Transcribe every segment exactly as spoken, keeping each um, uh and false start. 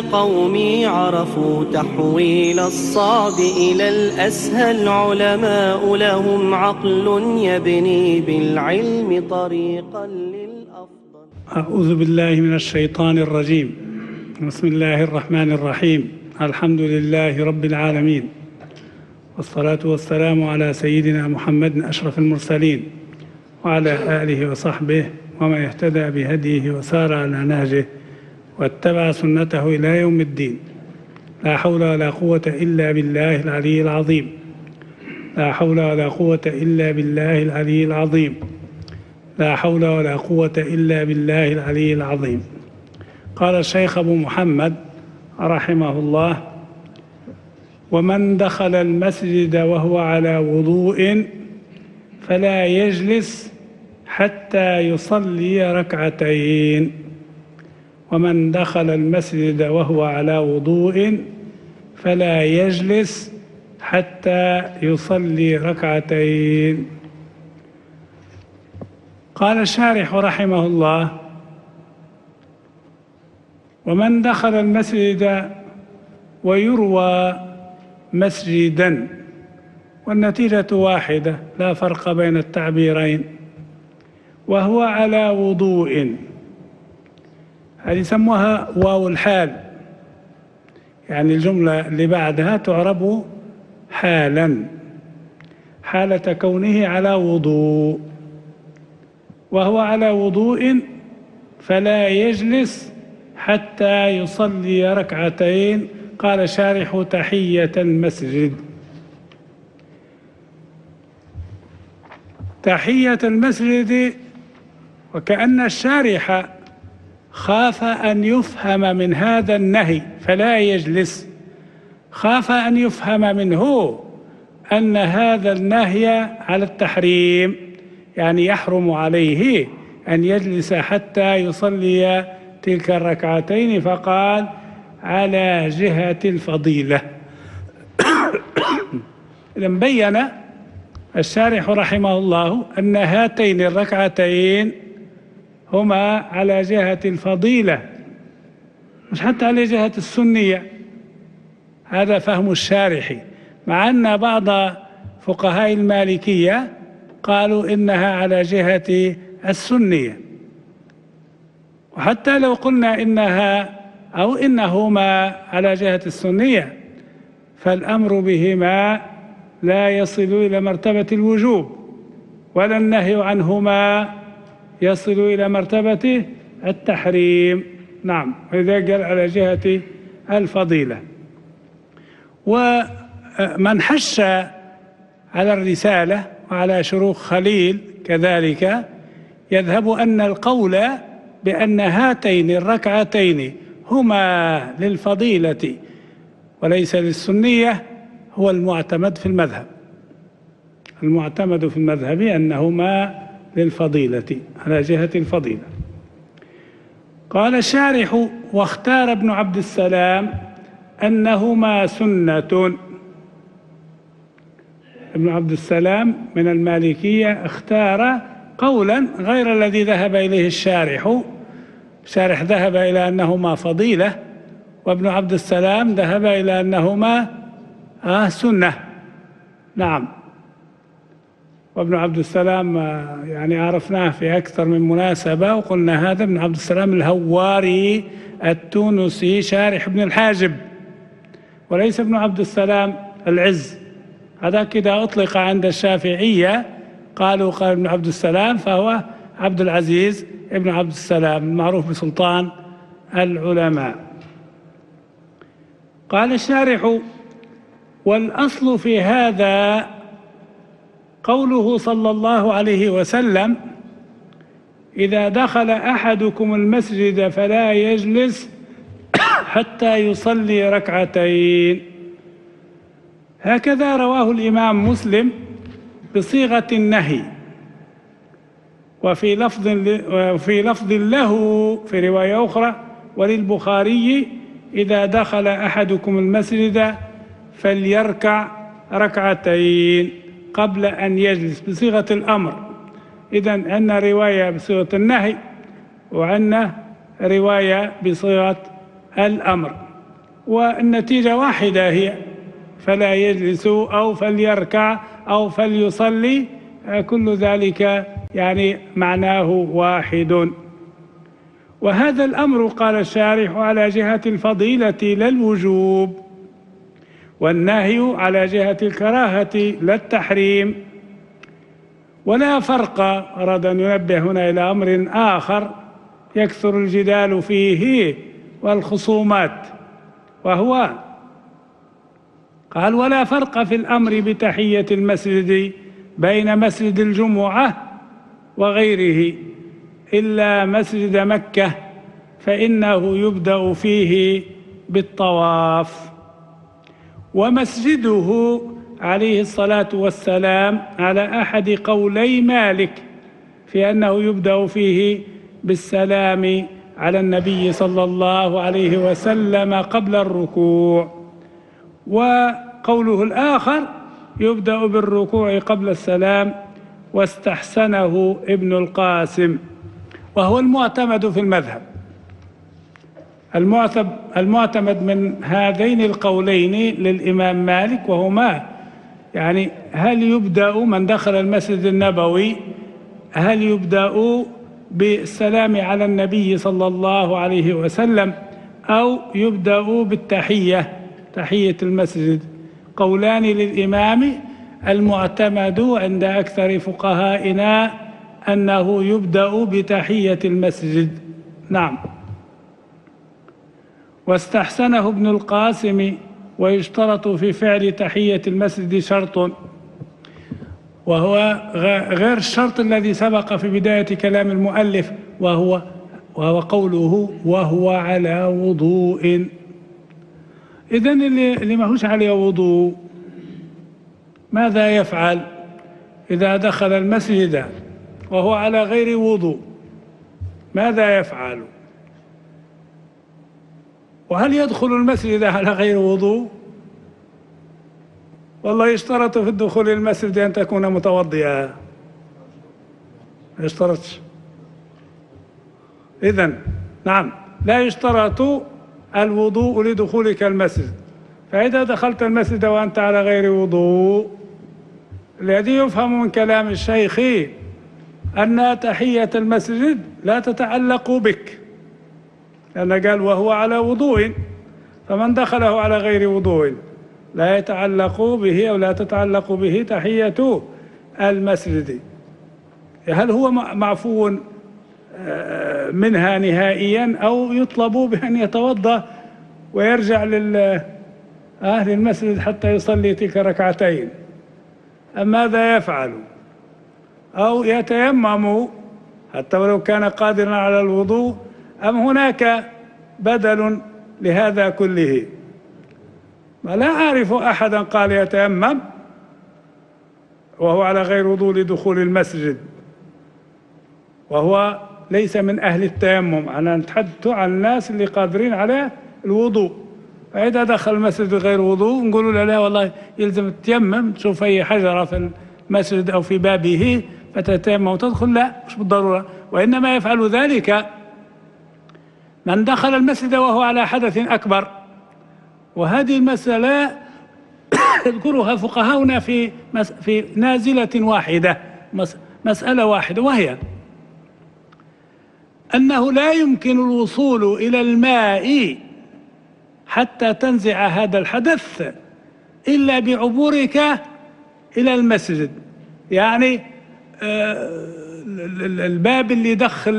قومي عرفوا تحويل الصعب إلى الأسهل، علماء لهم عقل يبني بالعلم طريقا للأفضل. أعوذ بالله من الشيطان الرجيم. بسم الله الرحمن الرحيم. الحمد لله رب العالمين، والصلاة والسلام على سيدنا محمد أشرف المرسلين وعلى آله وصحبه ومن اهتدى بهديه وسار على نهجه واتبع سنته إلى يوم الدين. لا حول ولا قوة إلا بالله العلي العظيم. لا حول ولا قوة إلا بالله العلي العظيم. لا حول ولا قوة إلا بالله العلي العظيم. قال الشيخ أبو محمد رحمه الله: ومن دخل المسجد وهو على وضوء فلا يجلس حتى يصلي ركعتين. ومن دخل المسجد وهو على وضوء فلا يجلس حتى يصلي ركعتين. قال الشارح رحمه الله: ومن دخل المسجد، ويروى مسجدا، والنتيجة واحدة لا فرق بين التعبيرين، وهو على وضوء، هذه يسموها واو الحال، يعني الجملة اللي بعدها تعرب حالا، حالة كونه على وضوء. وهو على وضوء فلا يجلس حتى يصلي ركعتين. قال شارح: تحية المسجد. تحية المسجد، وكأن الشارح خاف أن يفهم من هذا النهي فلا يجلس، خاف أن يفهم منه أن هذا النهي على التحريم، يعني يحرم عليه أن يجلس حتى يصلي تلك الركعتين، فقال: على جهة الفضيلة. إذا بين الشارح رحمه الله أن هاتين الركعتين هما على جهة الفضيلة، مش حتى على جهة السنية. هذا فهم الشارح، مع أن بعض فقهاء المالكية قالوا إنها على جهة السنية. وحتى لو قلنا إنها أو إنهما على جهة السنية، فالأمر بهما لا يصل إلى مرتبة الوجوب، ولا النهي عنهما يصل إلى مرتبة التحريم. نعم، وإذا قال على جهة الفضيلة. ومن حش على الرسالة وعلى شروق خليل كذلك يذهب أن القول بأن هاتين الركعتين هما للفضيلة وليس للسنية هو المعتمد في المذهب. المعتمد في المذهب أنهما للفضيلة، على جهة الفضيلة. قال الشارح: واختار ابن عبد السلام أنهما سنة. ابن عبد السلام من المالكية اختار قولا غير الذي ذهب إليه الشارح. الشارح ذهب إلى أنهما فضيلة، وابن عبد السلام ذهب إلى أنهما آه سنة. نعم. وابن عبد السلام يعني عرفناه في أكثر من مناسبة، وقلنا هذا ابن عبد السلام الهواري التونسي شارح ابن الحاجب، وليس ابن عبد السلام العز. هذا كده أطلق عند الشافعية، قالوا قال ابن عبد السلام، فهو عبد العزيز ابن عبد السلام المعروف بسلطان العلماء. قال الشارح: والأصل في هذا قوله صلى الله عليه وسلم: إذا دخل أحدكم المسجد فلا يجلس حتى يصلي ركعتين. هكذا رواه الإمام مسلم بصيغة النهي، وفي لفظ وفي لفظ له في رواية أخرى وللبخاري: إذا دخل أحدكم المسجد فليركع ركعتين قبل أن يجلس، بصيغة الأمر. إذن عندنا رواية بصيغة النهي وعندنا رواية بصيغة الأمر. والنتيجة واحدة هي، فلا يجلس أو فليركع أو فليصلي، كل ذلك يعني معناه واحد. وهذا الأمر قال الشارح على جهة الفضيلة لا الوجوب، والنهي على جهة الكراهة لا التحريم. ولا فرق، أراد أن ينبه هنا إلى أمر آخر يكثر الجدال فيه والخصومات، وهو قال: ولا فرق في الأمر بتحية المسجد بين مسجد الجمعة وغيره إلا مسجد مكة، فإنه يبدأ فيه بالطواف. ومسجده عليه الصلاة والسلام على أحد قولي مالك في أنه يبدأ فيه بالسلام على النبي صلى الله عليه وسلم قبل الركوع، وقوله الآخر يبدأ بالركوع قبل السلام، واستحسنه ابن القاسم، وهو المعتمد في المذهب. المعتمد من هذين القولين للإمام مالك وهما يعني هل يبدأ من دخل المسجد النبوي هل يبدأ بالسلام على النبي صلى الله عليه وسلم أو يبدأ بالتحية، تحية المسجد. قولان للإمام، المعتمد عند أكثر فقهائنا أنه يبدأ بتحية المسجد. نعم. واستحسنه ابن القاسم: ويشترط في فعل تحية المسجد شرط، وهو غير الشرط الذي سبق في بداية كلام المؤلف، وهو وهو قوله وهو على وضوء. إذن اللي ما هوش عليه وضوء ماذا يفعل إذا دخل المسجد وهو على غير وضوء؟ ماذا يفعل؟ وهل يدخل المسجد على غير وضوء؟ والله يشترط في الدخول المسجد أن تكون متوضئا، ما يشترطش. إذن نعم، لا يشترط الوضوء لدخولك المسجد. فإذا دخلت المسجد وأنت على غير وضوء، الذي يفهم من كلام الشيخ أن تحية المسجد لا تتعلق بك، لأنه قال وهو على وضوء، فمن دخله على غير وضوء لا يتعلق به أو لا تتعلق به تحية المسجد. هل هو معفو منها نهائيا أو يطلب بأن يتوضأ ويرجع لأهل المسجد حتى يصلي تلك ركعتين؟ أم ماذا يفعل؟ أو يتيمم حتى ولو كان قادرا على الوضوء، أم هناك بدل لهذا كله؟ ولا أعرف أحدا قال يتيمم وهو على غير وضوء لدخول المسجد، وهو ليس من أهل التيمم. أنا نتحدث عن الناس اللي قادرين على الوضوء، فإذا دخل المسجد غير وضوء نقولوا له لا والله يلزم تيمم، تشوف أي حجرة في المسجد أو في بابه فتتيمم وتدخل. لا، مش بالضرورة. وإنما يفعل ذلك من دخل المسجد وهو على حدث أكبر، وهذه المسألة يذكرها فقهاؤنا في في نازلة واحدة، مسألة واحدة، وهي أنه لا يمكن الوصول إلى الماء حتى تنزع هذا الحدث إلا بعبورك إلى المسجد. يعني الباب اللي يدخل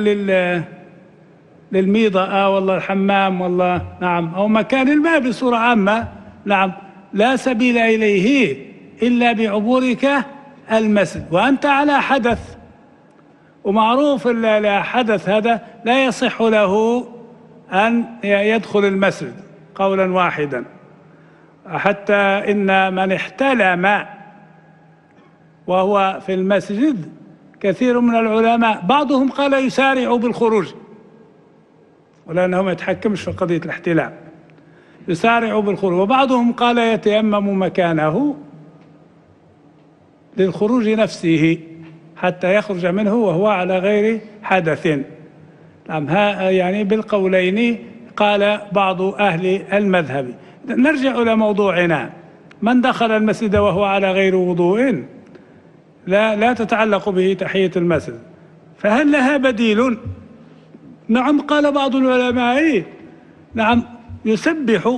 للميضة والله الحمام والله نعم أو مكان الماء بصورة عامة، نعم، لا سبيل إليه إلا بعبورك المسجد، وأنت على حدث، ومعروف الحدث هذا لا يصح له أن يدخل المسجد قولا واحدا، حتى إن من احتلم وهو في المسجد كثير من العلماء بعضهم قال يسارع بالخروج، ولأنه ما يتحكمش في قضية الاحتلام، يسارع بالخروج، وبعضهم قال يتيمم مكانه للخروج نفسه حتى يخرج منه وهو على غير حدث. نعم، يعني بالقولين قال بعض أهل المذهب. نرجع إلى موضوعنا. من دخل المسجد وهو على غير وضوء لا لا تتعلق به تحية المسجد، فهل لها بديل؟ نعم، قال بعض العلماء نعم يسبح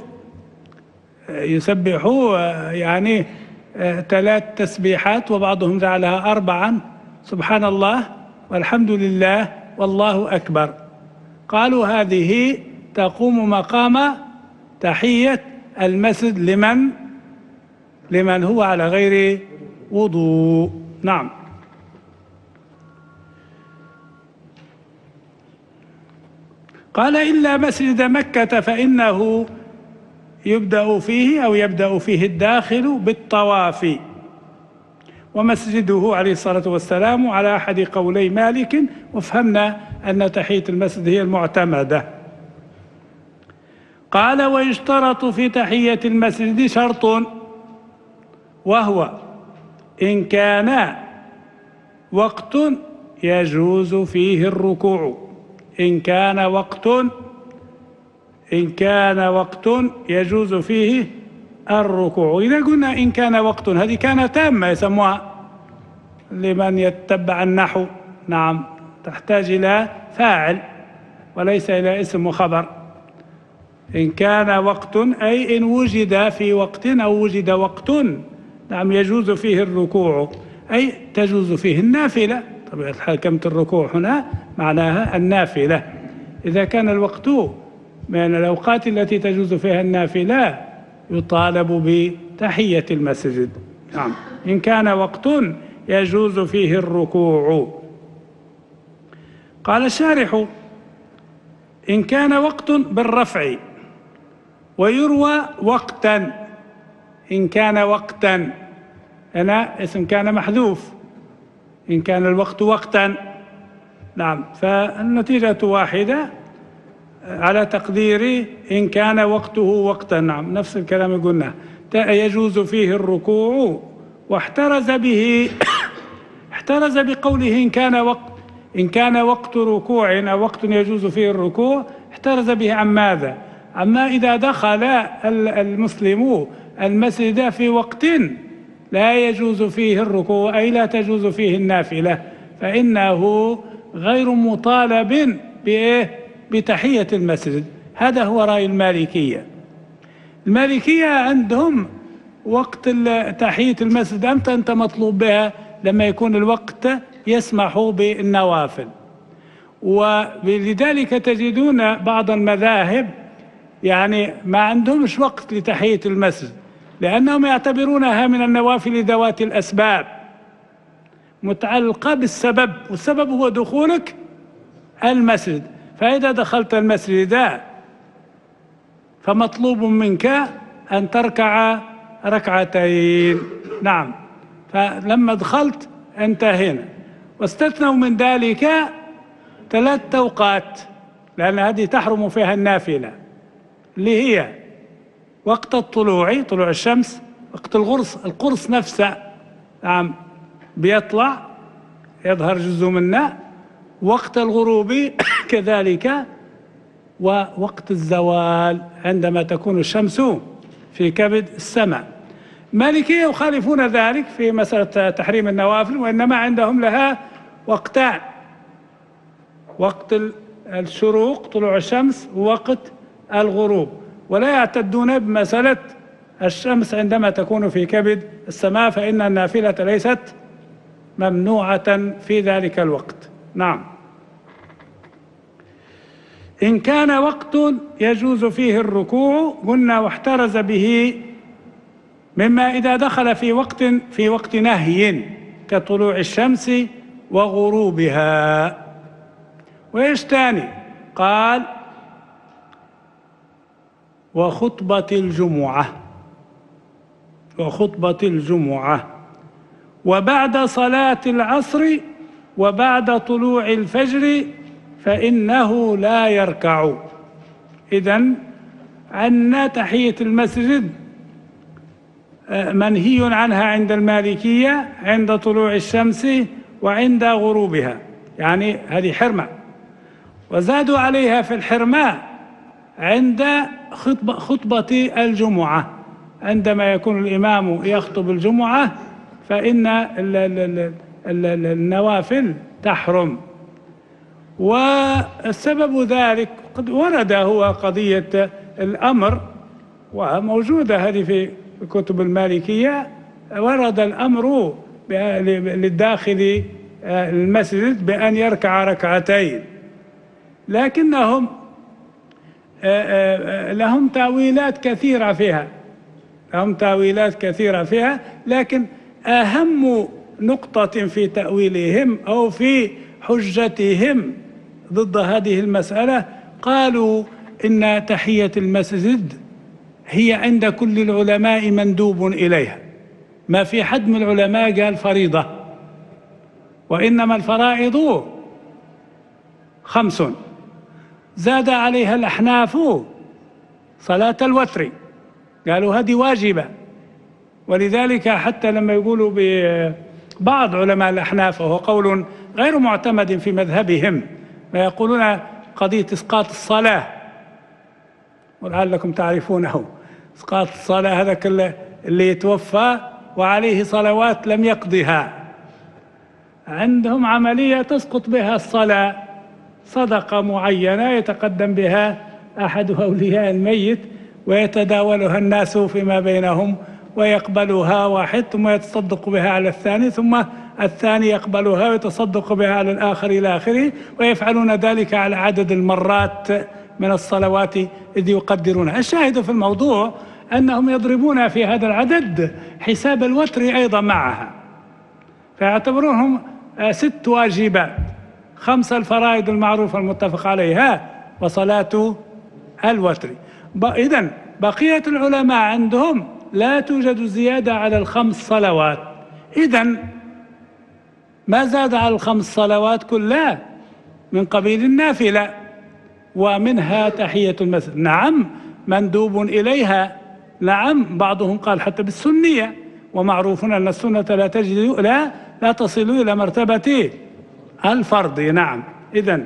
يسبح يعني ثلاث تسبيحات، وبعضهم جعلها أربعا، سبحان الله والحمد لله والله أكبر. قالوا هذه تقوم مقام تحية المسجد لمن لمن هو على غير وضوء. نعم. قال إلا مسجد مكة فإنه يبدأ فيه أو يبدأ فيه الداخل بالطواف، ومسجده عليه الصلاة والسلام على أحد قولي مالك، وفهمنا أن تحية المسجد هي المعتمدة. قال ويشترط في تحية المسجد شرط، وهو إن كان وقت يجوز فيه الركوع، إن كان وقت إن كان وقت يجوز فيه الركوع. إذا قلنا إن كان وقت، هذه كان تامة يسموها لمن يتبع النحو. نعم، تحتاج إلى فاعل وليس إلى اسم وخبر. إن كان وقت أي إن وجد في وقت أو وجد وقت نعم يجوز فيه الركوع، أي تجوز فيه النافلة. طبيعة الحال كلمة الركوع هنا معناها النافلة. إذا كان الوقت من الأوقات التي تجوز فيها النافلة يطالب بتحية المسجد. نعم، إن كان وقت يجوز فيه الركوع. قال الشارح إن كان وقت بالرفع، ويروى وقتا. إن كان وقتا هنا اسم كان محذوف، إن كان الوقت وقتا. نعم، فالنتيجة واحدة على تقدير إن كان وقته وقتا. نعم، نفس الكلام قلنا يجوز فيه الركوع، واحترز به احترز بقوله إن كان وقت إن كان وقت ركوع أو وقت يجوز فيه الركوع، احترز به عن ماذا؟ أما إذا دخل المسلم المسجد في وقت لا يجوز فيه الركوع أي لا تجوز فيه النافلة، فإنه غير مطالب بإيه؟ بتحية المسجد. هذا هو رأي المالكية. المالكية عندهم وقت تحية المسجد أمتى أنت مطلوب بها؟ لما يكون الوقت يسمح بالنوافل. ولذلك تجدون بعض المذاهب يعني ما عندهمش وقت لتحية المسجد، لأنهم يعتبرونها من النوافل ذوات الأسباب متعلقة بالسبب، والسبب هو دخولك المسجد. فإذا دخلت المسجد فمطلوب منك أن تركع ركعتين. نعم، فلما دخلت انتهينا. واستثنوا من ذلك ثلاث أوقات، لأن هذه تحرم فيها النافلة، اللي هي وقت الطلوع، طلوع الشمس، وقت الغرس، القرص نفسه نعم بيطلع يظهر جزء منه، وقت الغروب كذلك، ووقت الزوال عندما تكون الشمس في كبد السماء. المالكية يخالفون ذلك في مسألة تحريم النوافل، وإنما عندهم لها وقتان: وقت الشروق طلوع الشمس ووقت الغروب، ولا يعتدون بمسألة الشمس عندما تكون في كبد السماء، فإن النافلة ليست ممنوعة في ذلك الوقت. نعم. إن كان وقت يجوز فيه الركوع قلنا واحترز به مما إذا دخل في وقت في وقت نهي كطلوع الشمس وغروبها. وإيش تاني؟ قال وخطبة الجمعة وخطبة الجمعة وبعد صلاة العصر وبعد طلوع الفجر فإنه لا يركع. إذن عنا تحية المسجد منهي عنها عند المالكية عند طلوع الشمس وعند غروبها، يعني هذه حرمة. وزادوا عليها في الحرمة عند خطبة, خطبة الجمعة، عندما يكون الإمام يخطب الجمعة فإن النوافل تحرم. والسبب ذلك قد ورد هو قضية الأمر، وموجودة هذه في كتب المالكية، ورد الأمر للداخل المسجد بأن يركع ركعتين، لكنهم لهم تأويلات كثيرة فيها لهم تأويلات كثيرة فيها لكن أهم نقطة في تأويلهم أو في حجتهم ضد هذه المسألة قالوا إن تحية المسجد هي عند كل العلماء مندوب إليها، ما في حد من العلماء قال فريضة، وإنما الفرائض خمس زاد عليها الأحناف صلاة الوتر، قالوا هذه واجبة. ولذلك حتى لما يقولوا ببعض علماء الأحناف، وهو قول غير معتمد في مذهبهم، ويقولون قضية إسقاط الصلاة، ولعلكم تعرفونه، إسقاط الصلاة هذاك اللي يتوفى وعليه صلوات لم يقضها، عندهم عملية تسقط بها الصلاة، صدقة معينة يتقدم بها أحد أولياء الميت ويتداولها الناس فيما بينهم، ويقبلها واحد ثم يتصدق بها على الثاني، ثم الثاني يقبلها ويتصدق بها على الآخر إلى آخره، ويفعلون ذلك على عدد المرات من الصلوات إذ يقدرونها. الشاهد في الموضوع أنهم يضربون في هذا العدد حساب الوتر أيضا معها، فيعتبرونهم ست واجبات: خمس الفرائض المعروفة المتفق عليها، وصلاة الوتر. إذن بقية العلماء عندهم لا توجد زيادة على الخمس صلوات، إذن ما زاد على الخمس صلوات كلها من قبيل النافلة، ومنها تحية المسجد، نعم مندوب إليها، نعم بعضهم قال حتى بالسنية، ومعروف أن السنة لا تجد لا لا تصل إلى مرتبة الفرض. نعم. إذن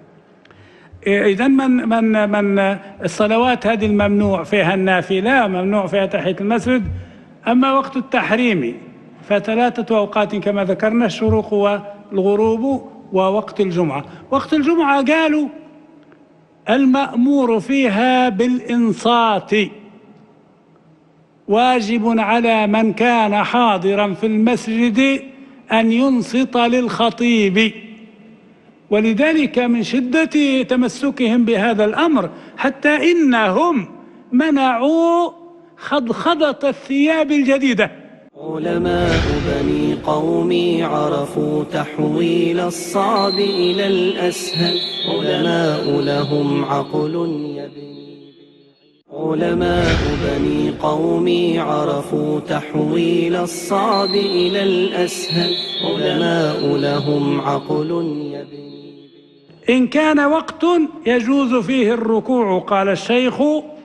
إذن من من من الصلوات هذه الممنوع فيها النافلة، ممنوع فيها تحية المسجد. أما وقت التحريم فثلاثة أوقات كما ذكرنا: الشروق والغروب ووقت الجمعة. وقت الجمعة قالوا المأمور فيها بالإنصات، واجب على من كان حاضرا في المسجد أن ينصت للخطيب. ولذلك من شدة تمسكهم بهذا الأمر حتى إنهم منعوا خضخضة الثياب الجديدة. علماء بني قومي عرفوا تحويل الصعب إلى الأسهل، علماء لهم عقل يبني. علماء بني قومي عرفوا تحويل الصعب إلى الأسهل، علماء لهم عقل يبني. إن كان وقت يجوز فيه الركوع، قال الشيخ،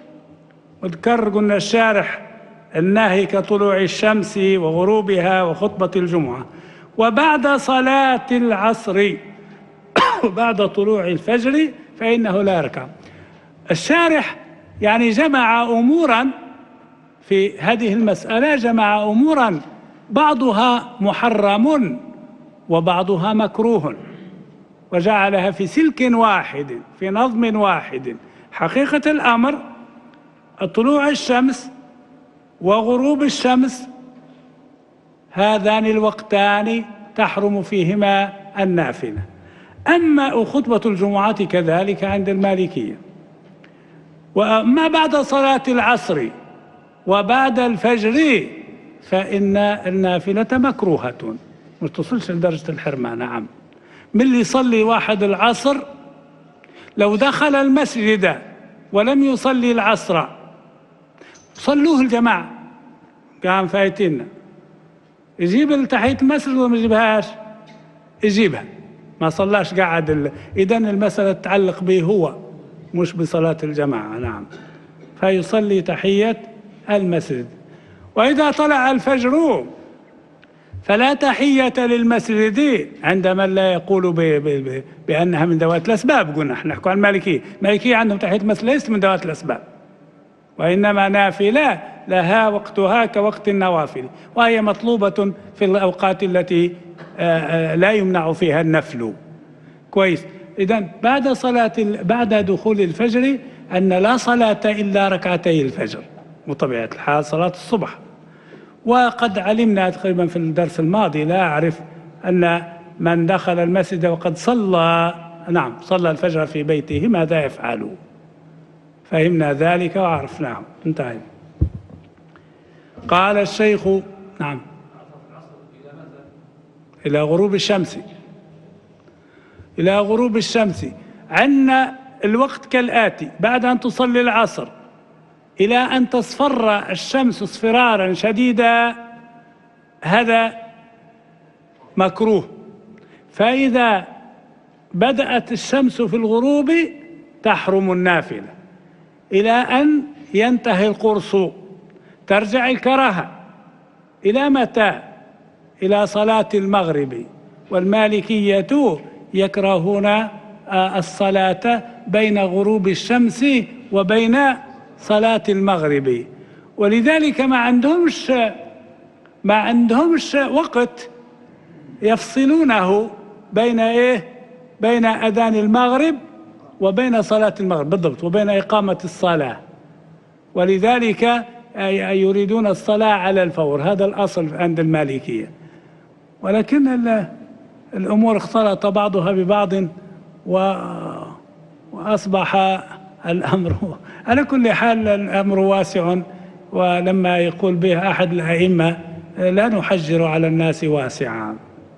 وذكر قلنا الشارح النهي كطلوع الشمس وغروبها وخطبة الجمعة، وبعد صلاة العصر وبعد طلوع الفجر فإنه لا يركع. الشارح يعني جمع أمورا في هذه المسألة، جمع أمورا بعضها محرم وبعضها مكروه، وجعلها في سلك واحد في نظم واحد. حقيقة الأمر طلوع الشمس وغروب الشمس هذان الوقتان تحرم فيهما النافلة. أما خطبة الجمعة كذلك عند المالكية. وأما بعد صلاة العصر وبعد الفجر فإن النافلة مكروهة، مش تصلش لدرجة الحرمان. نعم، من اللي يصلي واحد العصر لو دخل المسجد ولم يصلي العصر صلوه الجماعة، قام فايتين، يجيب تحية المسجد ولا ما يجيبهاش؟ يجيبها، ما صلاش قاعد ال... إذن المسألة تتعلق به هو مش بصلاة الجماعة. نعم، فيصلي تحية المسجد. وإذا طلع الفجر فلا تحية للمسجد عند من لا يقول ب ب بأنها من ذوات الأسباب. قلنا احنا نحكي عن المالكية، المالكية عندهم تحية المسجد ليست من ذوات الأسباب، وإنما نافلة لها وقتها كوقت النوافل، وهي مطلوبة في الأوقات التي لا يمنع فيها النفل. كويس. إذن بعد صلاة بعد دخول الفجر أن لا صلاة إلا ركعتي الفجر بطبيعة الحال صلاة الصبح. وقد علمنا تقريبا في الدرس الماضي، لا أعرف، أن من دخل المسجد وقد صلى نعم صلى الفجر في بيته ماذا يفعل؟ فهمنا ذلك وعرفناه. انتهى. قال الشيخ نعم إلى غروب الشمس إلى غروب الشمس عندنا الوقت كالآتي: بعد أن تصلي العصر إلى أن تصفر الشمس اصفرارا شديدا، هذا مكروه. فإذا بدأت الشمس في الغروب تحرم النافلة إلى أن ينتهي القرص، ترجع الكراهة إلى متى؟ إلى صلاة المغرب. والمالكية يكرهون الصلاة بين غروب الشمس وبين صلاة المغرب، ولذلك ما عندهمش ما عندهمش وقت يفصلونه بين ايه بين أذان المغرب وبين صلاة المغرب بالضبط، وبين إقامة الصلاة، ولذلك يريدون الصلاة على الفور. هذا الأصل عند المالكية. ولكن الأمور اختلط بعضها ببعض وأصبح الأمر على كل حال الأمر واسع، ولما يقول به أحد الأئمة: لا نحجر على الناس واسعا.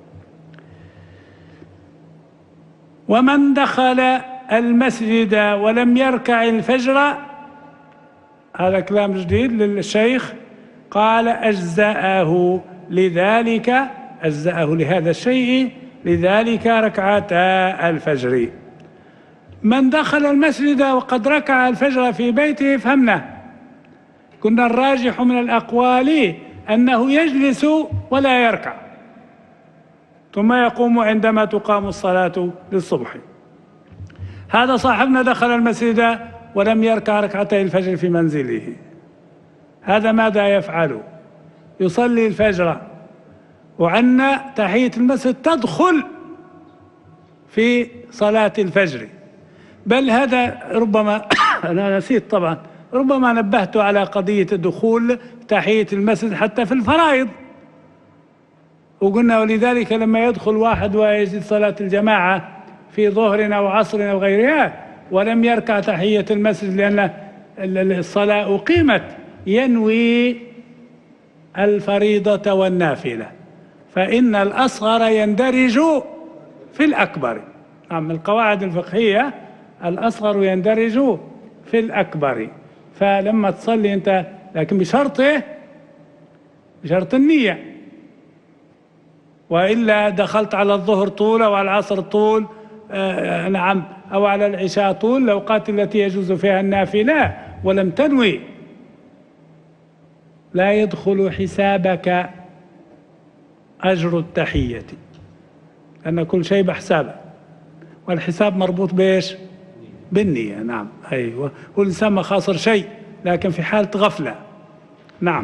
ومن دخل المسجد ولم يركع الفجر، هذا كلام جديد للشيخ، قال: أجزأه لذلك أجزأه لهذا الشيء لذلك ركعتا الفجر. من دخل المسجد وقد ركع الفجر في بيته فهمنا، كنا الراجح من الأقوال أنه يجلس ولا يركع، ثم يقوم عندما تقام الصلاة للصبح. هذا صاحبنا دخل المسجد ولم يركع ركعتي الفجر في منزله، هذا ماذا يفعل؟ يصلي الفجر، وعنا تحية المسجد تدخل في صلاة الفجر. بل هذا ربما أنا نسيت طبعا، ربما نبهت على قضية دخول تحية المسجد حتى في الفرائض، وقلنا ولذلك لما يدخل واحد ويجد صلاة الجماعة في ظهر أو عصر أو غيرها ولم يركع تحية المسجد لأن الصلاة أقيمت، ينوي الفريضة والنافلة، فإن الأصغر يندرج في الأكبر. نعم، القواعد الفقهية الأصغر يندرج في الأكبر. فلما تصلي أنت، لكن بشرطه بشرط النية، وإلا دخلت على الظهر طول أو على العصر طول آه نعم أو على العشاء طول، الأوقات التي يجوز فيها النافلة ولم تنوي، لا يدخل حسابك أجر التحية، لأن كل شيء بحسابه، والحساب مربوط بإيش؟ بالنية. نعم، أيوة، والإنسان ما خاسر شيء، لكن في حالة غفلة. نعم.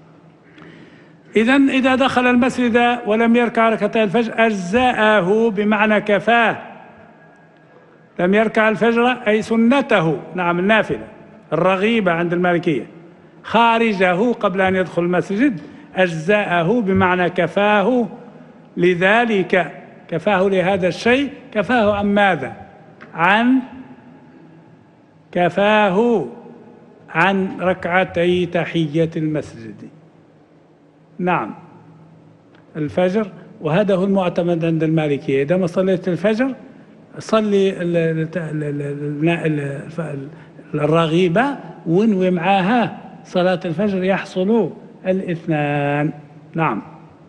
إذن إذا دخل المسجد ولم يركع ركعتي الفجر أجزأه بمعنى كفاه. لم يركع الفجر أي سنته، نعم النافلة الرغيبة عند المالكية، خارجه قبل أن يدخل المسجد، أجزأه بمعنى كفاه لذلك، كفاه لهذا الشيء. كفاه عن ماذا؟ عن كفاه عن ركعتي تحية المسجد. نعم، الفجر، وهذا هو المعتمد عند المالكية. إذا ما صليت الفجر صلي الرغيبة وانوي معاها صلاة الفجر، يحصل الاثنان. نعم.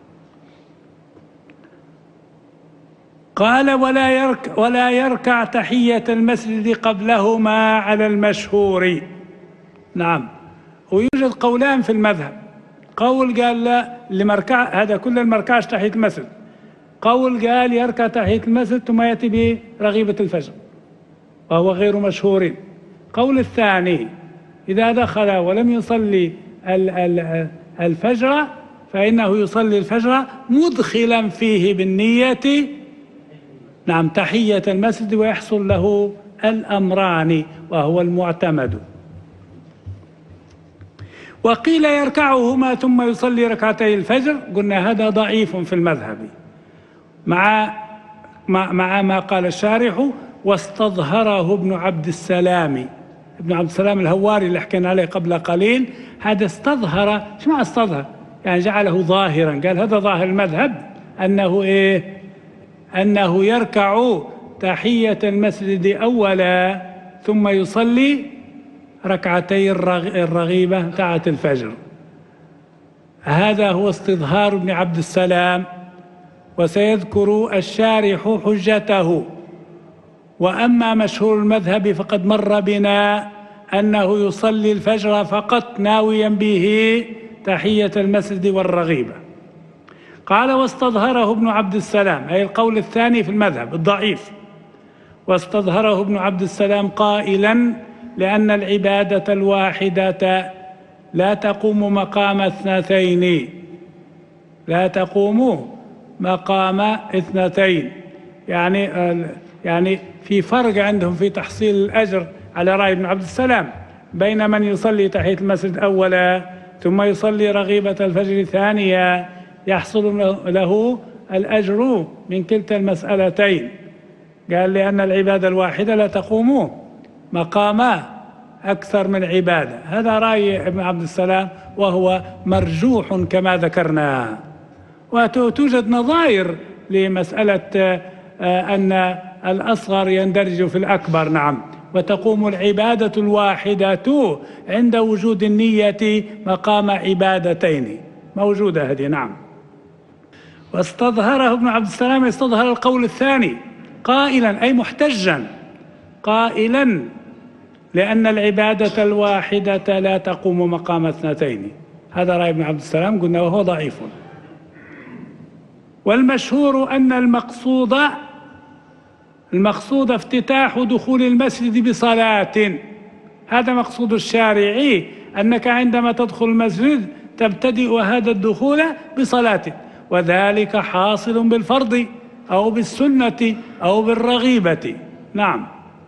قال: ولا يركع, ولا يركع تحية المسجد قبلهما على المشهور. نعم، ويوجد قولان في المذهب. قول قال لا لمركع، هذا كل المركعش تحية المسجد. قول قال يركع تحية المسجد ثم يأتي برغيبة الفجر وهو غير مشهور. قول الثاني إذا دخل ولم يصلي الفجر فإنه يصلي الفجر مدخلا فيه بالنية نعم تحية المسجد ويحصل له الأمران وهو المعتمد. وقيل يركعهما ثم يصلي ركعتي الفجر، قلنا هذا ضعيف في المذهب مع مع ما قال الشارح واستظهره ابن عبد السلام. ابن عبد السلام الهواري اللي حكينا عليه قبل قليل، هذا استظهر. ايش معنى استظهر؟ يعني جعله ظاهرا، قال هذا ظاهر المذهب أنه إيه؟ أنه يركع تحية المسجد أولا ثم يصلي ركعتي الرغيبة بتاعة الفجر. هذا هو استظهار ابن عبد السلام، وسيذكر الشارح حجته. وأما مشهور المذهب فقد مر بنا أنه يصلي الفجر فقط ناويا به تحية المسجد والرغيبة. قال واستظهره ابن عبد السلام، أي القول الثاني في المذهب الضعيف. واستظهره ابن عبد السلام قائلا لأن العبادة الواحدة لا تقوم مقام اثنتين، لا تقوم مقام اثنتين، يعني يعني في فرق عندهم في تحصيل الأجر على رأي ابن عبد السلام بين من يصلي تحية المسجد أولا ثم يصلي رغيبة الفجر ثانية، يحصل له الأجر من كلتا المسألتين. قال لأن العبادة الواحدة لا تقوم مقام أكثر من عبادة. هذا رأي ابن عبد السلام وهو مرجوح كما ذكرنا. وتوجد نظائر لمسألة أن الأصغر يندرج في الأكبر، نعم، وتقوم العبادة الواحدة عند وجود النية مقام عبادتين، موجودة هذه، نعم. واستظهره ابن عبد السلام، استظهر القول الثاني قائلا أي محتجا قائلا لأن العبادة الواحدة لا تقوم مقام اثنتين. هذا رأي ابن عبد السلام، قلنا وهو ضعيف. والمشهور أن المقصود المقصود افتتاح دخول المسجد بصلاة. هذا مقصود الشارعي، أنك عندما تدخل المسجد تبتدئ هذا الدخول بصلاة، وذلك حاصل بالفرض أو بالسنة أو بالرغيبة، نعم.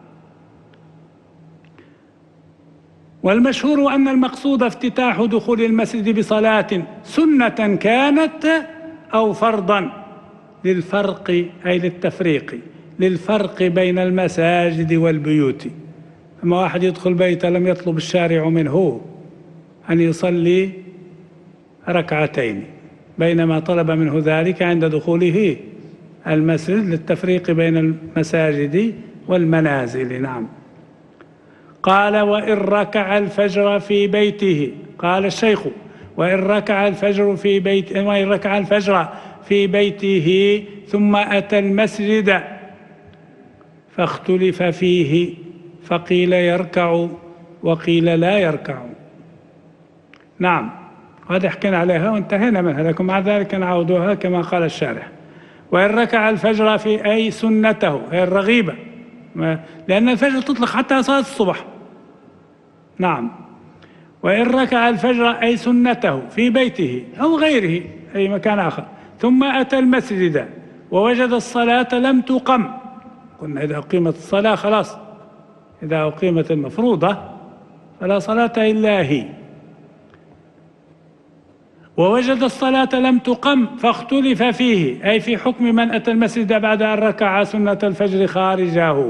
والمشهور أن المقصود افتتاح دخول المسجد بصلاة سنة كانت أو فرضا، للفرق أي للتفريق، للفرق بين المساجد والبيوت. أما واحد يدخل بيته لم يطلب الشارع منه أن يصلي ركعتين، بينما طلب منه ذلك عند دخوله المسجد للتفريق بين المساجد والمنازل، نعم. قال وإن ركع الفجر في بيته، قال الشيخ وإن ركع الفجر في بيت وإن ركع الفجر في بيته ثم أتى المسجد فاختلف فيه، فقيل يركع وقيل لا يركع، نعم. هذا حكينا عليها وانتهينا منها، لكن مع ذلك نعودها كما قال الشارح. وإن ركع الفجر في أي سنته هي الرغيبة، لأن الفجر تطلق حتى صلاة الصبح، نعم. وإن ركع الفجر أي سنته في بيته أو غيره أي مكان آخر ثم أتى المسجد ووجد الصلاة لم تقم، قلنا إذا أقيمت الصلاة خلاص، إذا أقيمت المفروضة فلا صلاة إلا هي، ووجد الصلاة لم تقم فاختلف فيه أي في حكم من أتى المسجد بعد أن ركع سنة الفجر خارجه،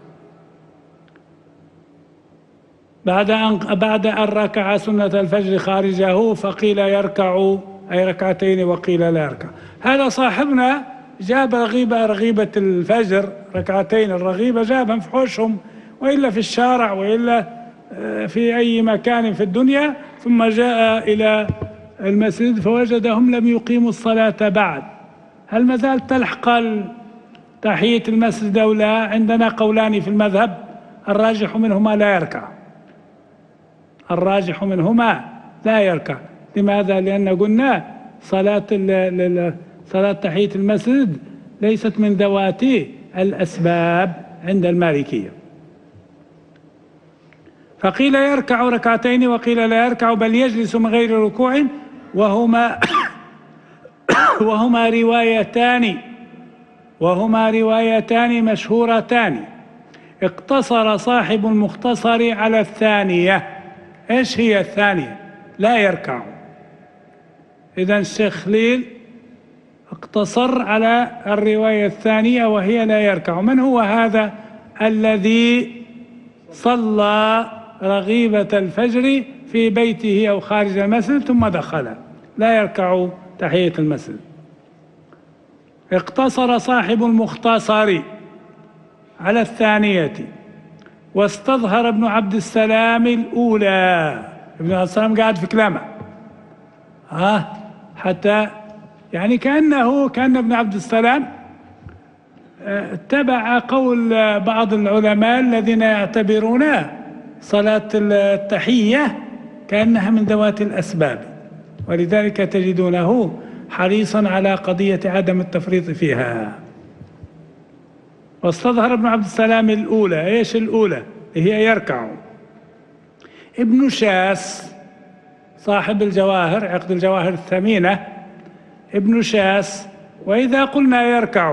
بعد أن بعد أن ركع سنة الفجر خارجه، فقيل يركع أي ركعتين وقيل لا يركع. هذا صاحبنا جاب رغيبة رغيبة الفجر ركعتين الرغيبة جابهم في حوشهم، وإلا في الشارع وإلا في أي مكان في الدنيا، ثم جاء إلى المسجد فوجدهم لم يقيموا الصلاة بعد. هل ما زال تلحق تحية المسجد أو لا؟ عندنا قولان في المذهب، الراجح منهما لا يركع، الراجح منهما لا يركع، لماذا؟ لأن قلنا صلاة صلاة تحية المسجد ليست من ذوات الأسباب عند المالكية. فقيل يركع ركعتين وقيل لا يركع بل يجلس من غير ركوع، وهما وهما روايتان وهما روايتان مشهورتان. اقتصر صاحب المختصر على الثانية. ايش هي الثانية؟ لا يركع. إذن الشيخ خليل اقتصر على الرواية الثانية وهي لا يركع. من هو هذا الذي صلى رغيبة الفجر في بيته أو خارج المسجد ثم دخل؟ لا يركع تحية المسجد. اقتصر صاحب المختصر على الثانية واستظهر ابن عبد السلام الأولى. ابن عبد السلام قاعد في كلامه ها حتى يعني كأنه كأن ابن عبد السلام اتبع قول بعض العلماء الذين يعتبرون صلاة التحية كأنها من ذوات الأسباب، ولذلك تجدونه حريصا على قضية عدم التفريط فيها. واستظهر ابن عبد السلام الأولى. ايش الأولى؟ هي يركع. ابن شاس صاحب الجواهر، عقد الجواهر الثمينة، ابن شاس: وإذا قلنا يركع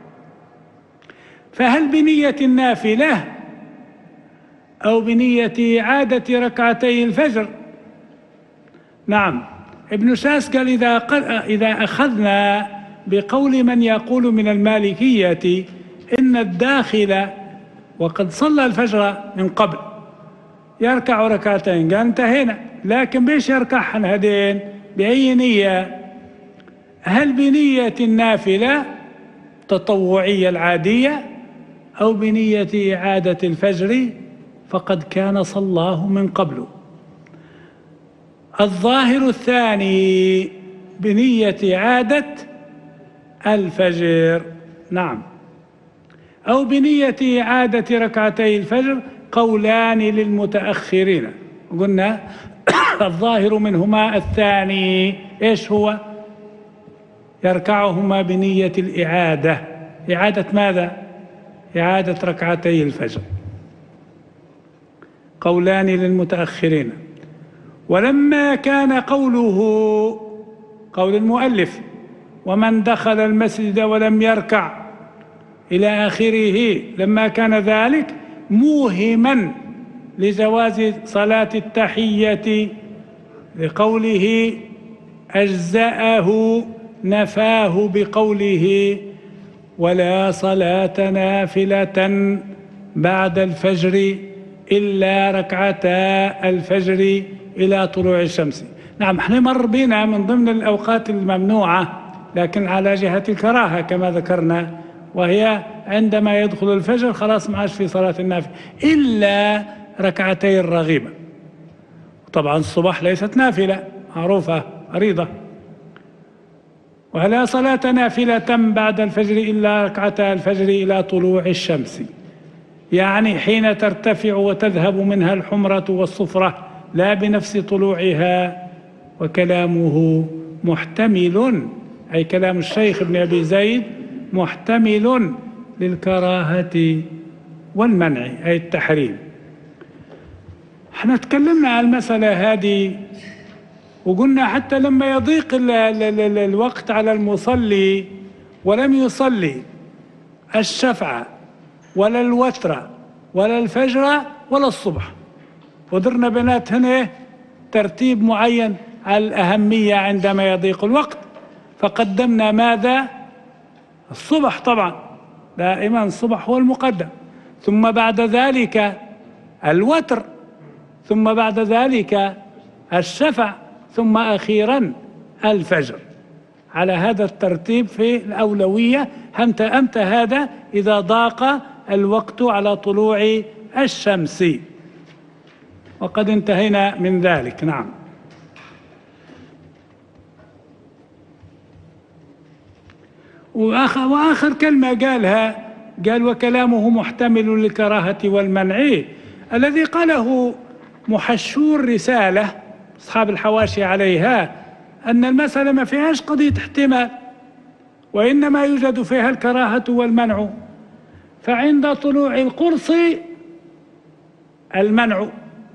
فهل بنية النافلة أو بنية إعادة ركعتي الفجر؟ نعم، ابن شاس قال إذا إذا أخذنا بقول من يقول من المالكية إن الداخل وقد صلى الفجر من قبل يركع ركعتين، قال انتهينا. لكن بيش يركعهن هذين؟ بأي نية؟ هل بنية النافلة التطوعية العادية أو بنية إعادة الفجر فقد كان صلاه من قبل؟ الظاهر الثاني بنية إعادة الفجر. نعم، أو بنية إعادة ركعتي الفجر، قولان للمتأخرين. قلنا الظاهر منهما الثاني. إيش هو؟ يركعهما بنية الإعادة. إعادة ماذا؟ إعادة ركعتي الفجر. قولان للمتأخرين. ولما كان قوله قول المؤلف ومن دخل المسجد ولم يركع إلى آخره، لما كان ذلك موهما لجواز صلاة التحية لقوله أجزأه نفاه بقوله ولا صلاة نافلة بعد الفجر إلا ركعتا الفجر إلى طلوع الشمس. نعم، احنا مر بنا من ضمن الأوقات الممنوعة لكن على جهة الكراهة كما ذكرنا، وهي عندما يدخل الفجر خلاص ما عادش في صلاة النافلة إلا ركعتي الرغيبة. طبعا الصبح ليست نافلة، معروفة، فريضة. ولا صلاة نافلة بعد الفجر إلا ركعتا الفجر إلى طلوع الشمس، يعني حين ترتفع وتذهب منها الحمرة والصفرة لا بنفس طلوعها. وكلامه محتمل، أي كلام الشيخ ابن أبي زيد محتمل للكراهة والمنع، أي التحريم. احنا تكلمنا عن المسألة هذه وقلنا حتى لما يضيق ال ال ال الوقت على المصلي ولم يصلي الشفع ولا الوتر ولا الفجر ولا الصبح، ودرنا بنات هنا ترتيب معين على الأهمية عندما يضيق الوقت، فقدمنا ماذا؟ الصبح. طبعا دائما الصبح هو المقدم، ثم بعد ذلك الوتر، ثم بعد ذلك الشفع، ثم أخيرا الفجر، على هذا الترتيب في الأولوية. أمتى هذا؟ إذا ضاق الوقت على طلوع الشمس، وقد انتهينا من ذلك. نعم. وآخر, وآخر كلمة قالها، قال وكلامه محتمل للكراهة والمنع، الذي قاله محشور رسالة أصحاب الحواشي عليها أن المسألة ما فيهاش قضية احتمال، وإنما يوجد فيها الكراهة والمنع، فعند طلوع القرص المنع،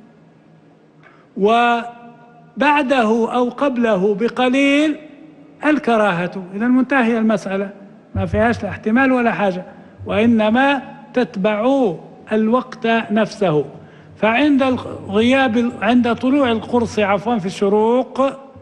وبعده أو قبله بقليل الكراهة. إذا منتهية المسألة، ما فيهاش لا احتمال ولا حاجة، وإنما تتبع الوقت نفسه. فعند الغياب عند طلوع القرص عفوا في الشروق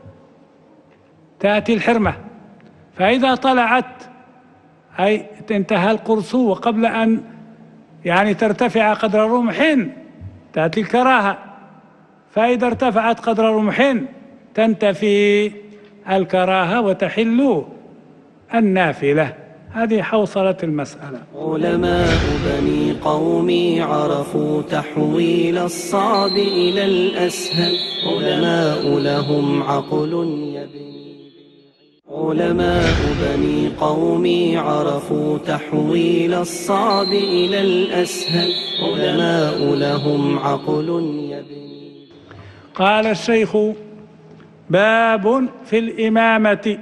تأتي الحرمة، فإذا طلعت أي انتهى القرص وقبل أن يعني ترتفع قدر رمح تأتي الكراهة، فإذا ارتفعت قدر رمح تنتفي الكراهة وتحل النافلة. هذه حوصلة المسألة. علماء بني قومي عرفوا تحويل الصعب إلى الأسهل، علماء لهم عقل يبني. علماء بني قومي عرفوا تحويل الصعب إلى الأسهل، علماء لهم عقل يبني. قال الشيخ: باب في الإمامة.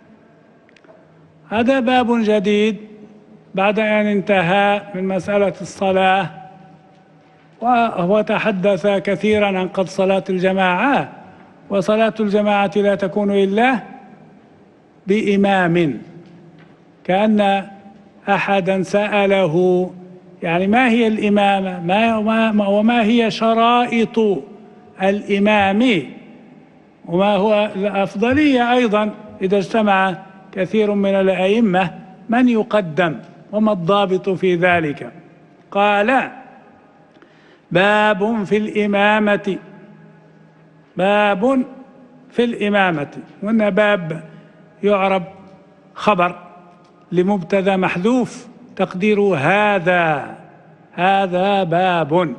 هذا باب جديد بعد أن انتهى من مسألة الصلاة، وهو تحدث كثيرا عن قد صلاة الجماعة، وصلاة الجماعة لا تكون إلا بإمام. كأن أحدا سأله يعني ما هي الإمامة ما وما هي شرائط الإمام، وما هو الأفضلية أيضا إذا اجتمع كثير من الأئمة من يقدم، وما الضابط في ذلك. قال: باب في الإمامة. باب في الإمامة، وأن باب يعرب خبر لمبتدأ محذوف تقديره هذا، هذا باب.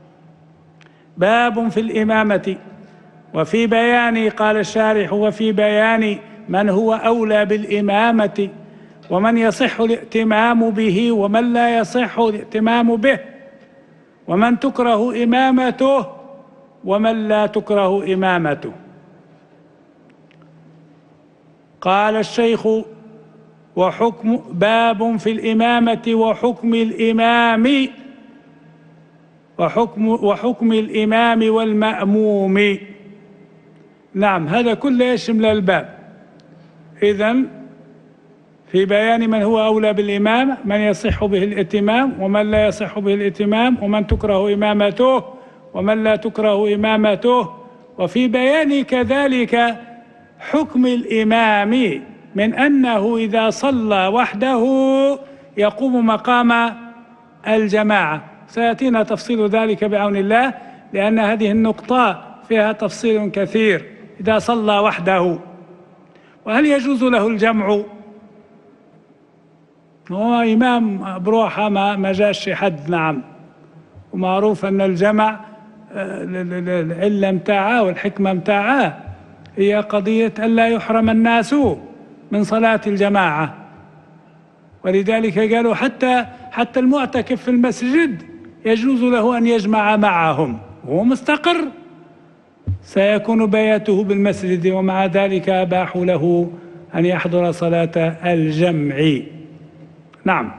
باب في الإمامة. وفي بيان، قال الشارح: وفي بيان من هو أولى بالإمامة، ومن يصح الائتمام به ومن لا يصح الائتمام به، ومن تكره إمامته ومن لا تكره إمامته. قال الشيخ: وحكم باب في الإمامة وحكم الإمام وحكم وحكم الإمام والمأموم. نعم، هذا كله يشمل الباب. إذن في بيان من هو أولى بالإمامة، من يصح به الائتمام ومن لا يصح به الائتمام، ومن تكره إمامته ومن لا تكره إمامته. وفي بيان كذلك حكم الإمام من أنه إذا صلى وحده يقوم مقام الجماعة. سيأتينا تفصيل ذلك بعون الله، لأن هذه النقطة فيها تفصيل كثير. إذا صلى وحده، وهل يجوز له الجمع؟ هو إمام بروحه ما ما جاش حد. نعم، ومعروف أن الجمع العلة متاعه والحكمة متاعه هي قضية ألا يحرم الناس من صلاة الجماعة. ولذلك قالوا حتى حتى المعتكف في المسجد يجوز له أن يجمع معهم، وهو مستقر سيكون بياته بالمسجد، ومع ذلك أباحوا له أن يحضر صلاة الجمع. نعم.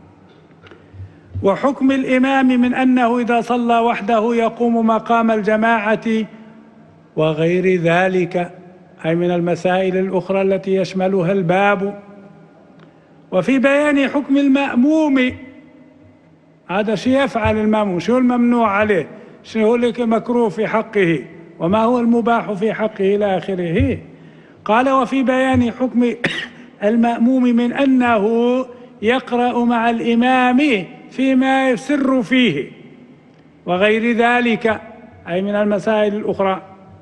وحكم الإمام من أنه إذا صلى وحده يقوم مقام الجماعة وغير ذلك، أي من المسائل الأخرى التي يشملها الباب. وفي بيان حكم المأموم، هذا شيء يفعل المأموم، شو الممنوع عليه، شو المكروه في حقه، وما هو المباح في حقه إلى آخره. قال: وفي بيان حكم المأموم من أنه يقرأ مع الإمام فيما يسر فيه وغير ذلك، أي من المسائل الأخرى.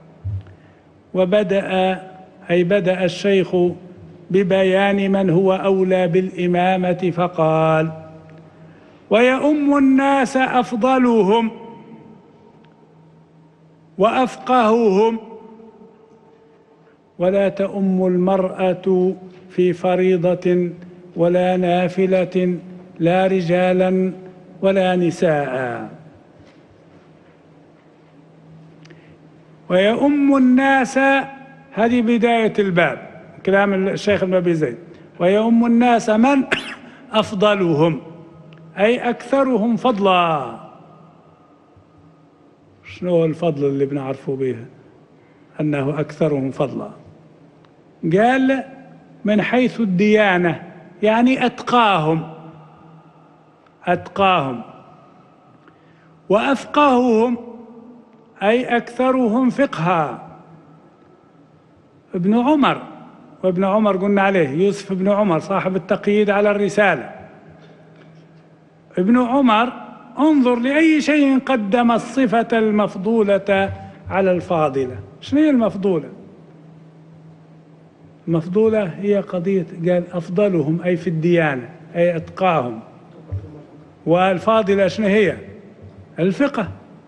وبدأ أي بدأ الشيخ ببيان من هو أولى بالإمامة، فقال: ويؤم الناس أفضلهم وأفقههم، ولا تؤم المرأة في فريضة ولا نافلة، لا رجالا ولا نساء. ويؤم الناس، هذه بداية الباب كلام الشيخ ابن أبي زيد. ويؤم الناس من أفضلهم، أي أكثرهم فضلا. شنو الفضل اللي بنعرفه به أنه أكثرهم فضلا؟ قال من حيث الديانة، يعني أتقاهم أتقاهم وأفقههم، أي أكثرهم فقها. ابن عمر، وابن عمر قلنا عليه يوسف بن عمر صاحب التقييد على الرسالة. ابن عمر انظر لأي شيء قدم الصفة المفضولة على الفاضلة. شنو هي المفضولة؟ المفضولة هي قضية، قال أفضلهم أي في الديانة أي أتقاهم. والفاضلة شنو هي؟ الفقه.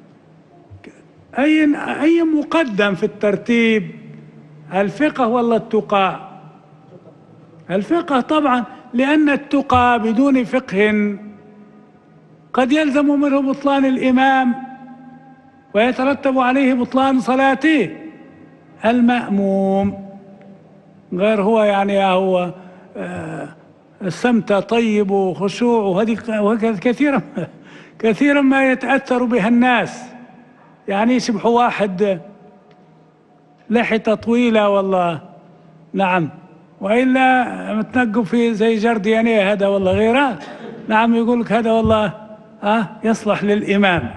أي أي مقدم في الترتيب، الفقه ولا التقى؟ الفقه طبعا، لأن التقى بدون فقه قد يلزم منه بطلان الإمام ويترتب عليه بطلان صلاته المأموم، غير هو يعني هو السمت طيب وخشوع وهذه كثيرا كثيرا ما يتأثر بها الناس. يعني يشبه واحد لحيته طويلة والله، نعم، وإلا متنقب في زي جرديانية هذا والله غيره، نعم، يقول لك هذا والله آه يصلح للإمام.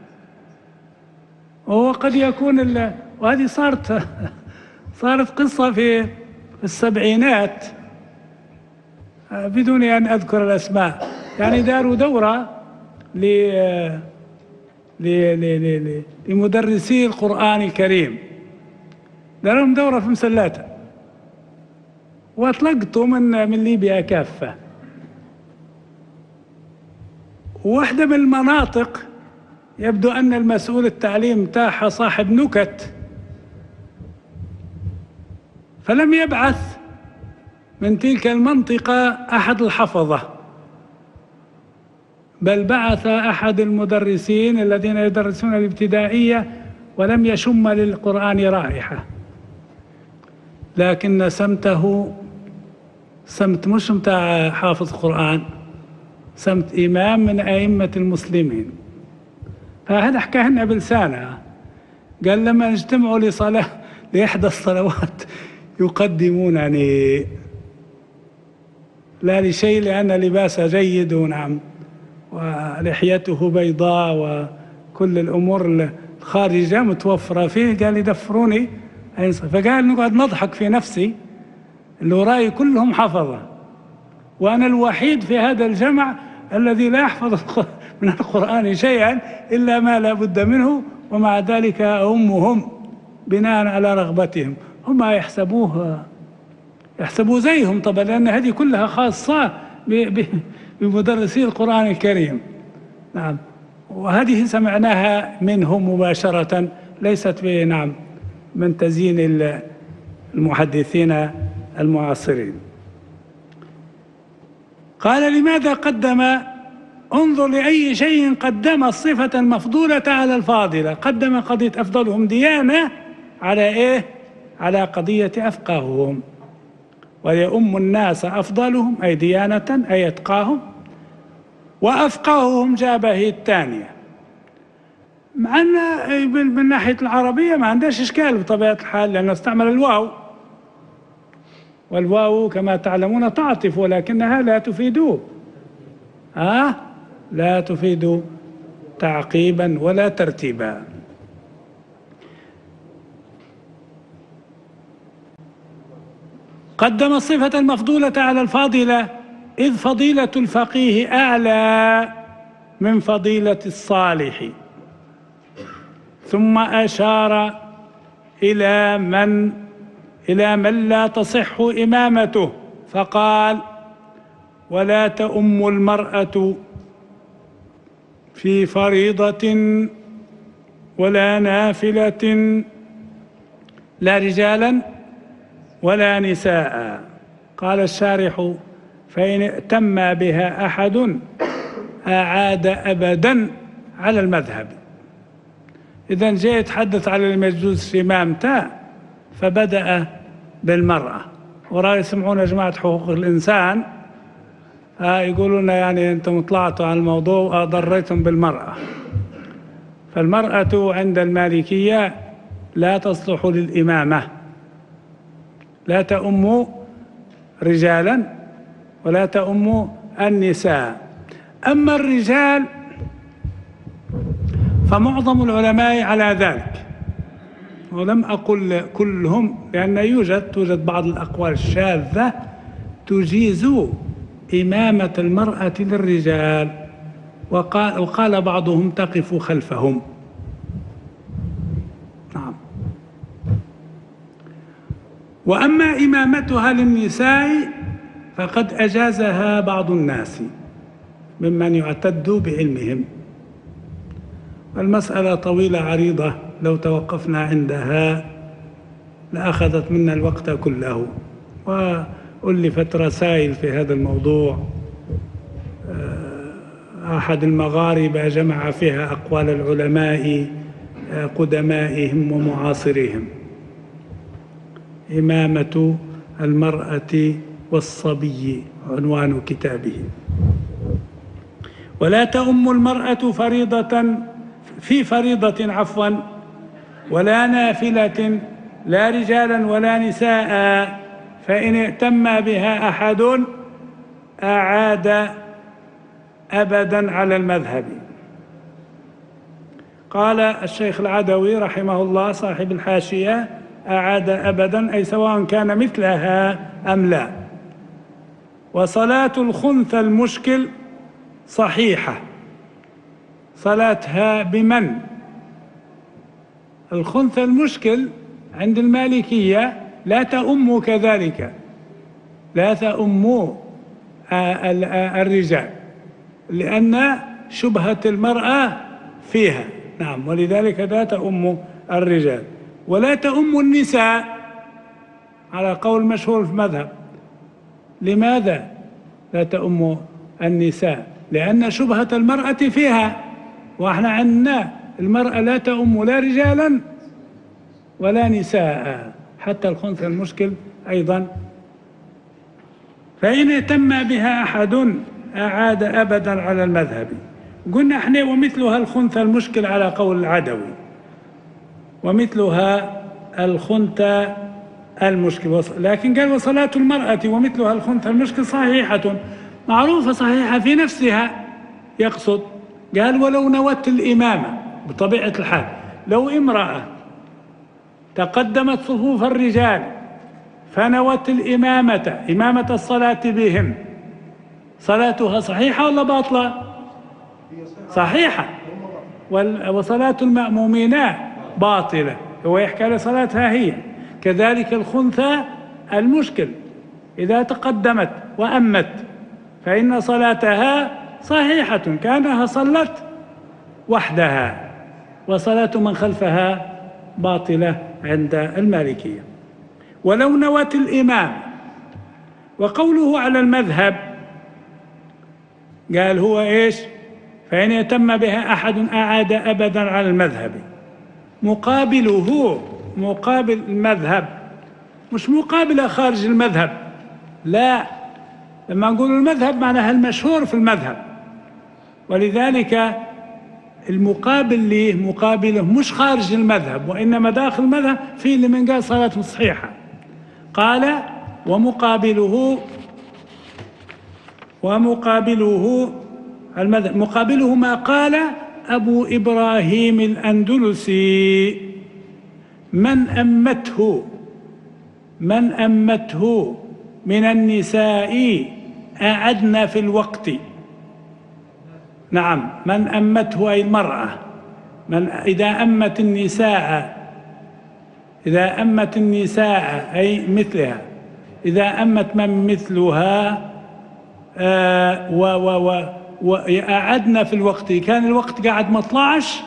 وهو قد يكون ال... وهذه صارت صارت قصة في السبعينات بدون أن أذكر الأسماء، يعني داروا دورة ل... ل... ل... ل... لمدرسي القرآن الكريم، دارهم دورة في مسلاتة، واطلقتوا من من ليبيا كافة. واحدة من المناطق يبدو أن المسؤول التعليم تاعها صاحب نكت، فلم يبعث من تلك المنطقة أحد الحفظة، بل بعث أحد المدرسين الذين يدرسون الابتدائية، ولم يشم للقرآن رائحة، لكن سمته سمت مش متاع حافظ قرآن، سمت إمام من أئمة المسلمين. فهذا حكاه لنا بلسانه، قال لما نجتمعوا لصلاة لإحدى الصلوات يقدمونني لا لشيء، لأن لباسه جيد، ونعم، ولحيته بيضاء، وكل الأمور الخارجة متوفرة فيه، قال يدفروني. فقال نقعد نضحك في نفسي، اللي وراي كلهم حفظة، وأنا الوحيد في هذا الجمع الذي لا يحفظ من القرآن شيئا إلا ما لا بد منه، ومع ذلك أمهم بناء على رغبتهم. هم يحسبوه يحسبوا زيهم طبعا، لأن هذه كلها خاصة بمدرسي القرآن الكريم، نعم، وهذه سمعناها منهم مباشرة، ليست نعم من تزيين المحدثين المعاصرين. قال لماذا قدم؟ انظر لأي شيء قدم الصفة المفضولة على الفاضلة. قدم قضية أفضلهم ديانة على إيه؟ على قضية أفقههم. ويؤم الناس أفضلهم أي ديانة أي أتقاهم، وأفقههم جابه الثانية، مع أن من ناحية العربية ما عندهاش إشكال بطبيعة الحال، لأنه استعمل الواو، والواو كما تعلمون تعطف، ولكنها لا تفيد آه لا تفيد تعقيبا ولا ترتيبا. قدم الصفة المفضولة على الفاضلة، إذ فضيلة الفقيه أعلى من فضيلة الصالح. ثم أشار إلى من إلى من لا تصح إمامته، فقال: ولا تؤم المرأة في فريضة ولا نافلة، لا رجالا ولا نساء. قال الشارح: فإن ائتم بها أحد أعاد أبدا على المذهب. إذا جاء يتحدث على المجوز في مامته فبدأ بالمرأة، وراه يسمعون جماعة حقوق الإنسان يقولون يعني أنتم طلعتوا على الموضوع وضريتم بالمرأة. فالمرأة عند المالكية لا تصلح للإمامة، لا تؤم رجالا ولا تؤم النساء. أما الرجال فمعظم العلماء على ذلك، ولم أقل كلهم، لأن يوجد توجد بعض الأقوال الشاذة تجيز إمامة المرأة للرجال، وقال, وقال بعضهم تقف خلفهم. نعم. وأما إمامتها للنساء فقد أجازها بعض الناس ممن يعتد بعلمهم. المسألة طويلة عريضة، لو توقفنا عندها لأخذت منا الوقت كله، وألفت رسائل في هذا الموضوع. أحد المغاربة جمع فيها أقوال العلماء قدمائهم ومعاصريهم. إمامة المرأة والصبي عنوان كتابه. ولا تؤم المرأة فريضة في فريضة عفوا ولا نافلة لا رجالا ولا نساء، فإن ائتم بها أحد أعاد أبدا على المذهب. قال الشيخ العدوي رحمه الله صاحب الحاشية: أعاد أبدا أي سواء كان مثلها أم لا. وصلاة الخنثى المشكل صحيحة. صلاتها بمن؟ الخنثى المشكل عند المالكية لا تؤم كذلك، لا تؤم الرجال، لأن شبهة المرأة فيها. نعم. ولذلك لا تؤم الرجال ولا تؤم النساء على قول مشهور في المذهب. لماذا لا تؤم النساء؟ لأن شبهة المرأة فيها، وإحنا عندنا المرأة لا تؤم لا رجالا ولا نساء، حتى الخنثى المشكل أيضا. فإن ائتم بها أحد أعاد أبدا على المذهب. قلنا احنا ومثلها الخنثى المشكل على قول العدوي، ومثلها الخنثى المشكل. لكن قال وصلاة المرأة ومثلها الخنثى المشكل صحيحة، معروفة صحيحة في نفسها. يقصد قال ولو نوت الإمامة بطبيعة الحال، لو امرأة تقدمت صفوف الرجال فنوت الإمامة إمامة الصلاة بهم، صلاتها صحيحة ولا باطلة؟ صحيحة. وصلاة المأمومين باطلة. هو يحكي على صلاتها هي. كذلك الخنثى المشكل إذا تقدمت وأمت فإن صلاتها صحيحة كأنها صلت وحدها، وصلاة من خلفها باطلة عند المالكية. ولو نوت الإمام. وقوله على المذهب قال هو إيش؟ فإن يتم بها أحد أعاد أبدا على المذهب. مقابله مقابل المذهب، مش مقابل خارج المذهب، لا. لما نقول المذهب معناها المشهور في المذهب، ولذلك المقابل ليه مقابله مش خارج المذهب وإنما داخل المذهب، فيه اللي من قال صلاته صحيحة. قال ومقابله ومقابله المذهب مقابله ما قال أبو إبراهيم الأندلسي: من أمته من أمته من النساء أعدن في الوقت. نعم. من أمته أي المرأة. من إذا أمت النساء إذا أمت النساء أي مثلها، إذا أمت من مثلها آه و و و وأعدنا في الوقت، كان الوقت قاعد ما طلعش،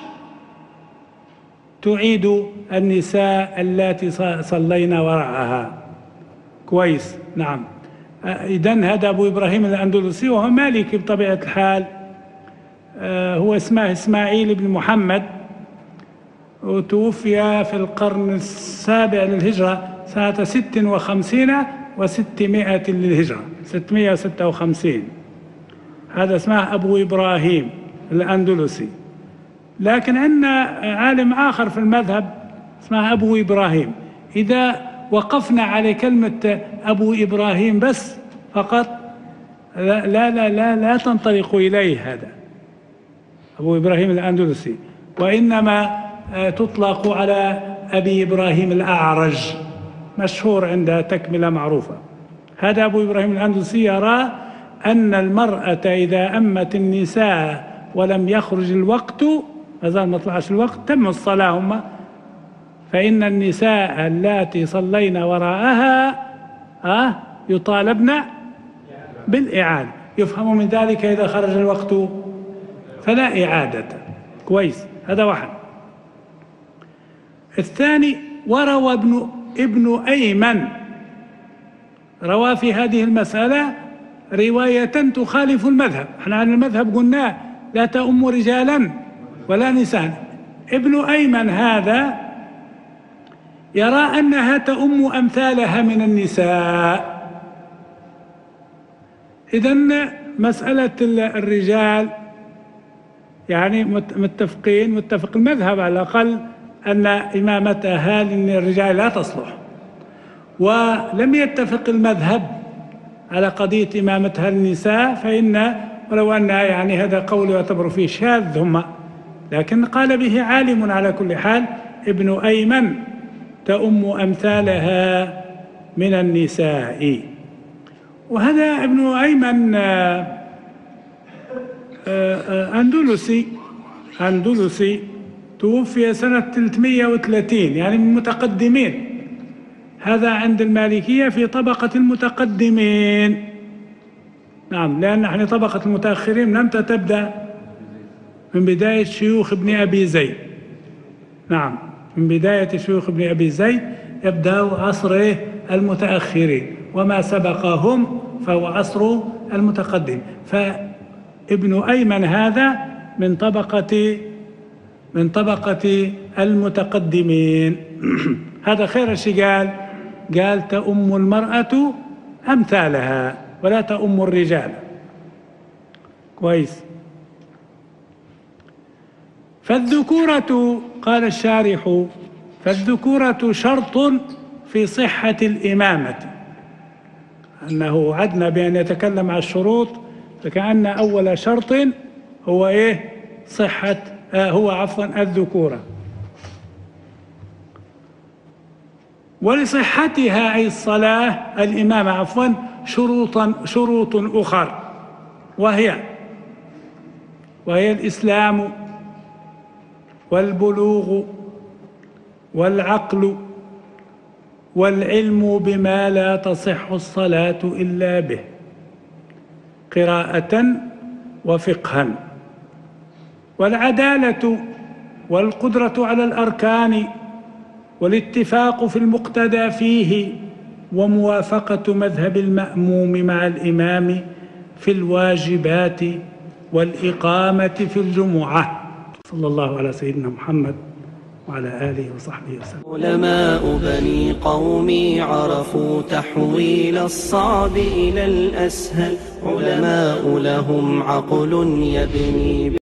تعيد النساء اللاتي صلينا وراءها. كويس. نعم. إذن هذا أبو إبراهيم الأندلسي وهو مالكي بطبيعة الحال. هو اسمه إسماعيل بن محمد، وتوفي في القرن السابع للهجرة سنة ست وخمسين وستمائة للهجرة، ستمائة وستة وخمسين. هذا اسمه أبو إبراهيم الأندلسي. لكن عندنا عالم آخر في المذهب اسمه أبو إبراهيم. إذا وقفنا على كلمة أبو إبراهيم بس فقط لا لا لا لا, لا تنطلق إليه هذا أبو إبراهيم الأندلسي، وإنما تطلق على أبي إبراهيم الأعرج، مشهور عند تكملة معروفة. هذا أبو إبراهيم الأندلسي يرى أن المرأة إذا أمت النساء ولم يخرج الوقت، ما ما طلعش الوقت، تم الصلاة هم، فإن النساء اللاتي صلينا وراءها أه يطالبن بالإعادة. يفهم من ذلك إذا خرج الوقت فلا إعادة. كويس، هذا واحد. الثاني، وروى ابن ابن أيمن، روى في هذه المسألة رواية تخالف المذهب. احنا عن المذهب قلنا لا تؤم رجالا ولا نساء. ابن أيمن هذا يرى أنها تؤم أمثالها من النساء. إذن مسألة الرجال يعني متفقين، متفق المذهب على الأقل أن إمامتها للرجال لا تصلح، ولم يتفق المذهب على قضية إمامتها للنساء، فإن ولو أن يعني هذا قول يعتبر فيه شاذ هم، لكن قال به عالم على كل حال. ابن أيمن تؤم أمثالها من النساء. وهذا ابن أيمن أندلسي أندلسي توفي سنة ثلاثمائة وثلاثين، يعني من المتقدمين. هذا عند المالكية في طبقة المتقدمين. نعم، لأن نحن طبقة المتأخرين لم تبدأ من بداية شيوخ ابن أبي زيد. نعم، من بداية شيوخ ابن أبي زيد يبدأ عصر المتأخرين، وما سبقهم فهو عصر المتقدم. فابن أيمن هذا من طبقة من طبقة المتقدمين. هذا خير شيء قال قال تؤم المرأة أمثالها ولا تؤم الرجال. كويس. فالذكورة، قال الشارح، فالذكورة شرط في صحة الإمامة. أنه عدنا بأن يتكلم عن الشروط، فكأن أول شرط هو إيه؟ صحة آه هو عفوا الذكورة. ولصحتها أي الصلاة الإمامة عفوا شروطا شروط أخر، وهي وهي الإسلام والبلوغ والعقل والعلم بما لا تصح الصلاة إلا به، قراءة وفقها، والعدالة والقدرة على الأركان والاتفاق في المقتدى فيه، وموافقة مذهب المأموم مع الإمام في الواجبات والإقامة في الجمعة. صلى الله على سيدنا محمد وعلى آله وصحبه وسلم. علماء بني قومي عرفوا تحويل الصعب إلى الأسهل، علماء لهم عقل يبني